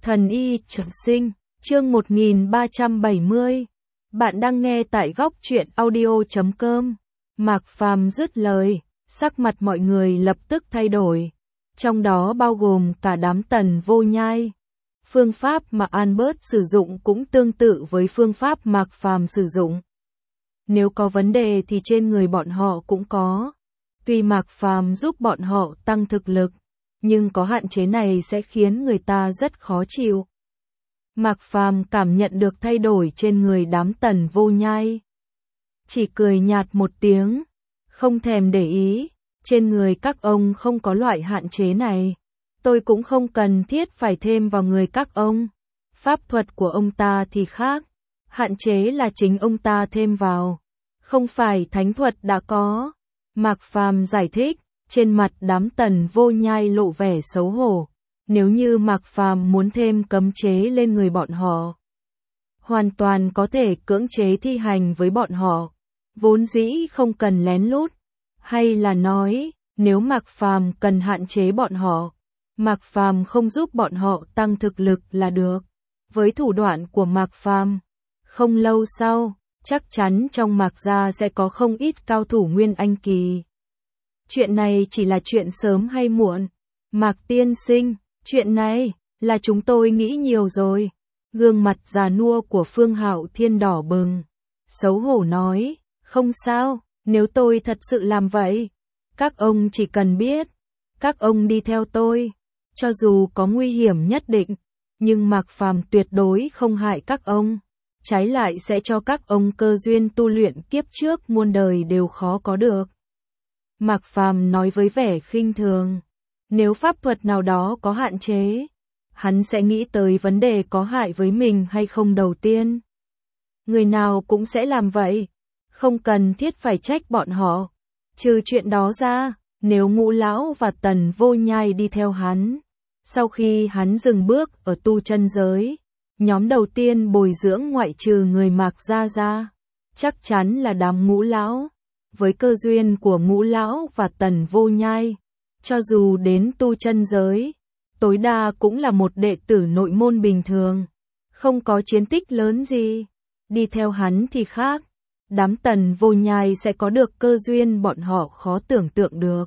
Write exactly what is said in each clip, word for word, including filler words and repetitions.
Thần y trường sinh, chương một nghìn ba trăm bảy mươi. Bạn đang nghe tại góc truyện audio chấm com. Mạc Phàm dứt lời, sắc mặt mọi người lập tức thay đổi, trong đó bao gồm cả đám Tần Vô Nhai. Phương pháp mà Albert sử dụng cũng tương tự với phương pháp Mạc Phàm sử dụng. Nếu có vấn đề thì trên người bọn họ cũng có. Tuy Mạc Phàm giúp bọn họ tăng thực lực, nhưng có hạn chế này sẽ khiến người ta rất khó chịu. Mạc Phàm cảm nhận được thay đổi trên người đám Tần Vô Nhai, chỉ cười nhạt một tiếng, không thèm để ý, trên người các ông không có loại hạn chế này, tôi cũng không cần thiết phải thêm vào người các ông. Pháp thuật của ông ta thì khác, hạn chế là chính ông ta thêm vào, không phải thánh thuật đã có. Mạc Phàm giải thích, trên mặt đám Tần Vô Nhai lộ vẻ xấu hổ. Nếu như Mạc Phàm muốn thêm cấm chế lên người bọn họ, hoàn toàn có thể cưỡng chế thi hành với bọn họ, vốn dĩ không cần lén lút. Hay là nói, nếu Mạc Phàm cần hạn chế bọn họ, Mạc Phàm không giúp bọn họ tăng thực lực là được. Với thủ đoạn của Mạc Phàm, không lâu sau, chắc chắn trong Mạc gia sẽ có không ít cao thủ Nguyên Anh kỳ. Chuyện này chỉ là chuyện sớm hay muộn. Mạc tiên sinh, chuyện này là chúng tôi nghĩ nhiều rồi. Gương mặt già nua của Phương Hạo Thiên đỏ bừng, xấu hổ nói, không sao, nếu tôi thật sự làm vậy, các ông chỉ cần biết, các ông đi theo tôi, cho dù có nguy hiểm nhất định, nhưng Mạc Phàm tuyệt đối không hại các ông, trái lại sẽ cho các ông cơ duyên tu luyện kiếp trước muôn đời đều khó có được. Mạc Phàm nói với vẻ khinh thường, nếu pháp thuật nào đó có hạn chế, hắn sẽ nghĩ tới vấn đề có hại với mình hay không đầu tiên. Người nào cũng sẽ làm vậy, không cần thiết phải trách bọn họ. Trừ chuyện đó ra, nếu Ngũ lão và Tần Vô Nhai đi theo hắn, sau khi hắn dừng bước ở tu chân giới, nhóm đầu tiên bồi dưỡng ngoại trừ người Mạc gia ra, chắc chắn là đám Ngũ lão. Với cơ duyên của Ngũ lão và Tần Vô Nhai, cho dù đến tu chân giới, tối đa cũng là một đệ tử nội môn bình thường, không có chiến tích lớn gì. Đi theo hắn thì khác, đám Tần Vô Nhai sẽ có được cơ duyên bọn họ khó tưởng tượng được.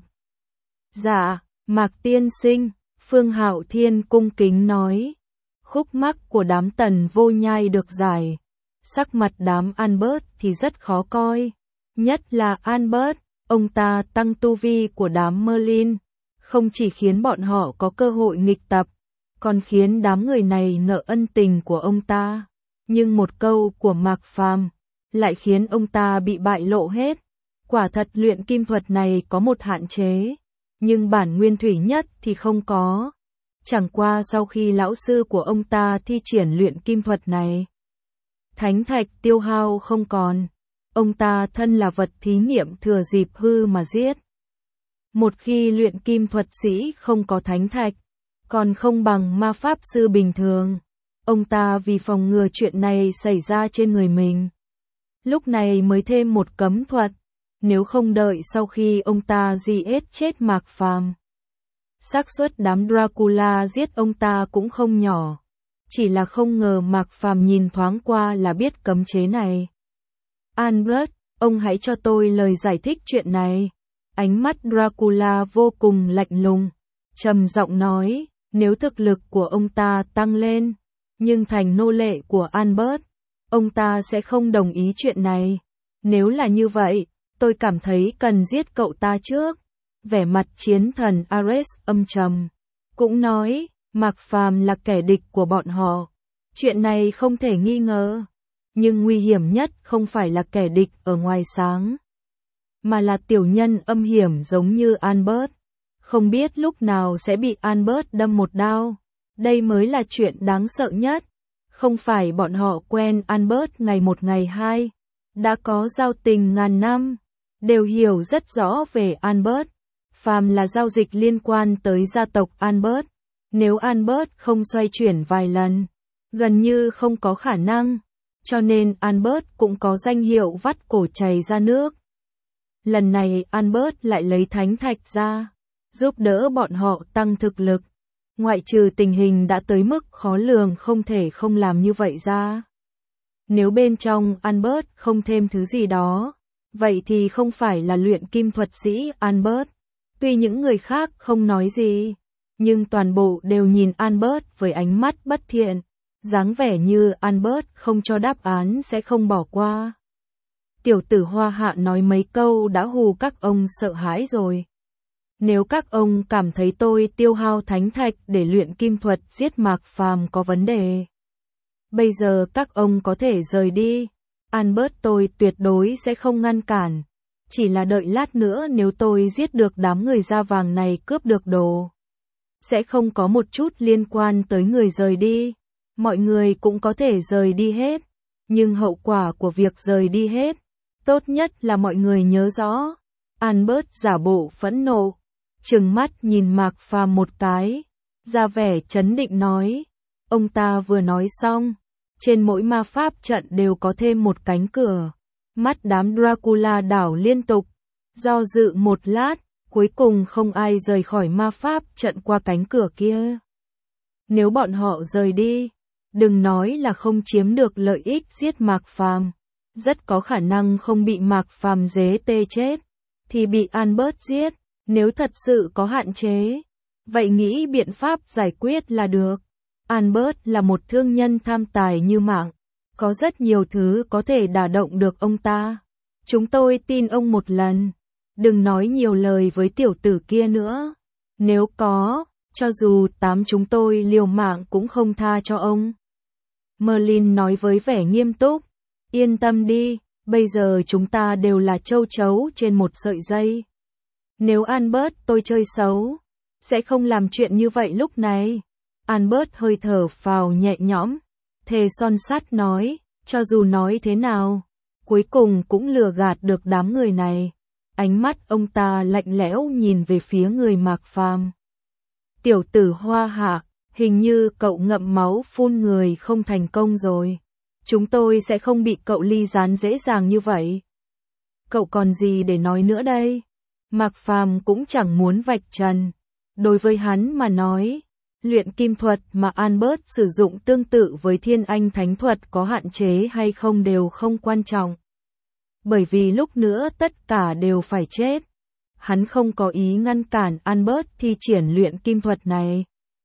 Dạ, Mạc tiên sinh, Phương Hạo Thiên cung kính nói. Khúc mắc của đám Tần Vô Nhai được giải, sắc mặt đám Albert thì rất khó coi. Nhất là Albert, ông ta tăng tu vi của đám Merlin, không chỉ khiến bọn họ có cơ hội nghịch tập, còn khiến đám người này nợ ân tình của ông ta. Nhưng một câu của Mạc Phàm lại khiến ông ta bị bại lộ hết. Quả thật luyện kim thuật này có một hạn chế, nhưng bản nguyên thủy nhất thì không có. Chẳng qua sau khi lão sư của ông ta thi triển luyện kim thuật này, thánh thạch tiêu hao không còn. Ông ta thân là vật thí nghiệm thừa dịp hư mà giết. Một khi luyện kim thuật sĩ không có thánh thạch, còn không bằng ma pháp sư bình thường. Ông ta vì phòng ngừa chuyện này xảy ra trên người mình, lúc này mới thêm một cấm thuật. Nếu không đợi sau khi ông ta giết chết Mạc Phàm, xác suất đám Dracula giết ông ta cũng không nhỏ. Chỉ là không ngờ Mạc Phàm nhìn thoáng qua là biết cấm chế này. Albert, ông hãy cho tôi lời giải thích chuyện này. Ánh mắt Dracula vô cùng lạnh lùng, trầm giọng nói, nếu thực lực của ông ta tăng lên, nhưng thành nô lệ của Albert, ông ta sẽ không đồng ý chuyện này. Nếu là như vậy, tôi cảm thấy cần giết cậu ta trước. Vẻ mặt chiến thần Ares âm trầm, cũng nói, Mạc Phàm là kẻ địch của bọn họ. Chuyện này không thể nghi ngờ. Nhưng nguy hiểm nhất không phải là kẻ địch ở ngoài sáng, mà là tiểu nhân âm hiểm giống như Albert. Không biết lúc nào sẽ bị Albert đâm một đao. Đây mới là chuyện đáng sợ nhất. Không phải bọn họ quen Albert ngày một ngày hai, đã có giao tình ngàn năm, đều hiểu rất rõ về Albert. Phàm là giao dịch liên quan tới gia tộc Albert, nếu Albert không xoay chuyển vài lần, gần như không có khả năng. Cho nên Albert cũng có danh hiệu vắt cổ chảy ra nước. Lần này Albert lại lấy thánh thạch ra, giúp đỡ bọn họ tăng thực lực. Ngoại trừ tình hình đã tới mức khó lường không thể không làm như vậy ra. Nếu bên trong Albert không thêm thứ gì đó, vậy thì không phải là luyện kim thuật sĩ Albert. Tuy những người khác không nói gì, nhưng toàn bộ đều nhìn Albert với ánh mắt bất thiện, dáng vẻ như Albert không cho đáp án sẽ không bỏ qua. Tiểu tử Hoa Hạ nói mấy câu đã hù các ông sợ hãi rồi. Nếu các ông cảm thấy tôi tiêu hao thánh thạch để luyện kim thuật giết Mạc Phàm có vấn đề, bây giờ các ông có thể rời đi. Albert tôi tuyệt đối sẽ không ngăn cản. Chỉ là đợi lát nữa nếu tôi giết được đám người da vàng này cướp được đồ, sẽ không có một chút liên quan tới người rời đi. Mọi người cũng có thể rời đi hết. Nhưng hậu quả của việc rời đi hết, tốt nhất là mọi người nhớ rõ. Albert giả bộ phẫn nộ, trừng mắt nhìn Mạc Phàm một cái, ra vẻ trấn định nói. Ông ta vừa nói xong, trên mỗi ma pháp trận đều có thêm một cánh cửa. Mắt đám Dracula đảo liên tục, do dự một lát, cuối cùng không ai rời khỏi ma pháp trận qua cánh cửa kia. Nếu bọn họ rời đi, đừng nói là không chiếm được lợi ích giết Mạc Phàm, rất có khả năng không bị Mạc Phàm dế tê chết, thì bị Albert giết. Nếu thật sự có hạn chế, vậy nghĩ biện pháp giải quyết là được. Albert là một thương nhân tham tài như mạng, có rất nhiều thứ có thể đả động được ông ta. Chúng tôi tin ông một lần, đừng nói nhiều lời với tiểu tử kia nữa. Nếu có, cho dù tám chúng tôi liều mạng cũng không tha cho ông. Merlin nói với vẻ nghiêm túc. Yên tâm đi, bây giờ chúng ta đều là châu chấu trên một sợi dây. Nếu Albert tôi chơi xấu, sẽ không làm chuyện như vậy lúc này. Albert hơi thở phào nhẹ nhõm, thề son sắt nói, cho dù nói thế nào, cuối cùng cũng lừa gạt được đám người này. Ánh mắt ông ta lạnh lẽo nhìn về phía người Mạc Phàm. Tiểu tử Hoa Hạ, hình như cậu ngậm máu phun người không thành công rồi. Chúng tôi sẽ không bị cậu ly gián dễ dàng như vậy. Cậu còn gì để nói nữa đây? Mạc Phàm cũng chẳng muốn vạch trần. Đối với hắn mà nói, luyện kim thuật mà Albert sử dụng tương tự với Thiên Anh Thánh thuật có hạn chế hay không đều không quan trọng. Bởi vì lúc nữa tất cả đều phải chết. Hắn không có ý ngăn cản Albert thi triển luyện kim thuật này.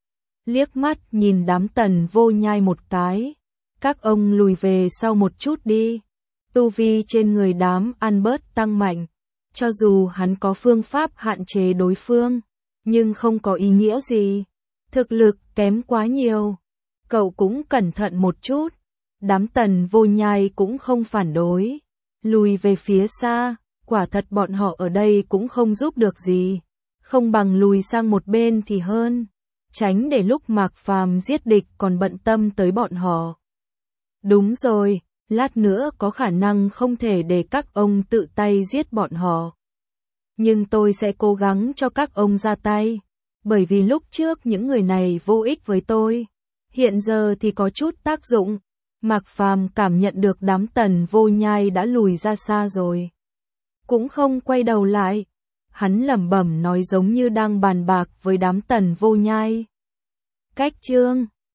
Liếc mắt nhìn đám Tần Vô Nhai một cái. Các ông lùi về sau một chút đi. Tu vi trên người đám Albert tăng mạnh. Cho dù hắn có phương pháp hạn chế đối phương, nhưng không có ý nghĩa gì. Thực lực kém quá nhiều. Cậu cũng cẩn thận một chút. Đám Tần Vô Nhai cũng không phản đối. Lùi về phía xa, quả thật bọn họ ở đây cũng không giúp được gì. Không bằng lùi sang một bên thì hơn. Tránh để lúc Mạc Phàm giết địch còn bận tâm tới bọn họ. Đúng rồi, lát nữa có khả năng không thể để các ông tự tay giết bọn họ. Nhưng tôi sẽ cố gắng cho các ông ra tay. Bởi vì lúc trước những người này vô ích với tôi. Hiện giờ thì có chút tác dụng. Mạc Phàm cảm nhận được đám Tần Vô Nhai đã lùi ra xa rồi. Cũng không quay đầu lại. Hắn lẩm bẩm nói giống như đang bàn bạc với đám Tần Vô Nhai. Cách chương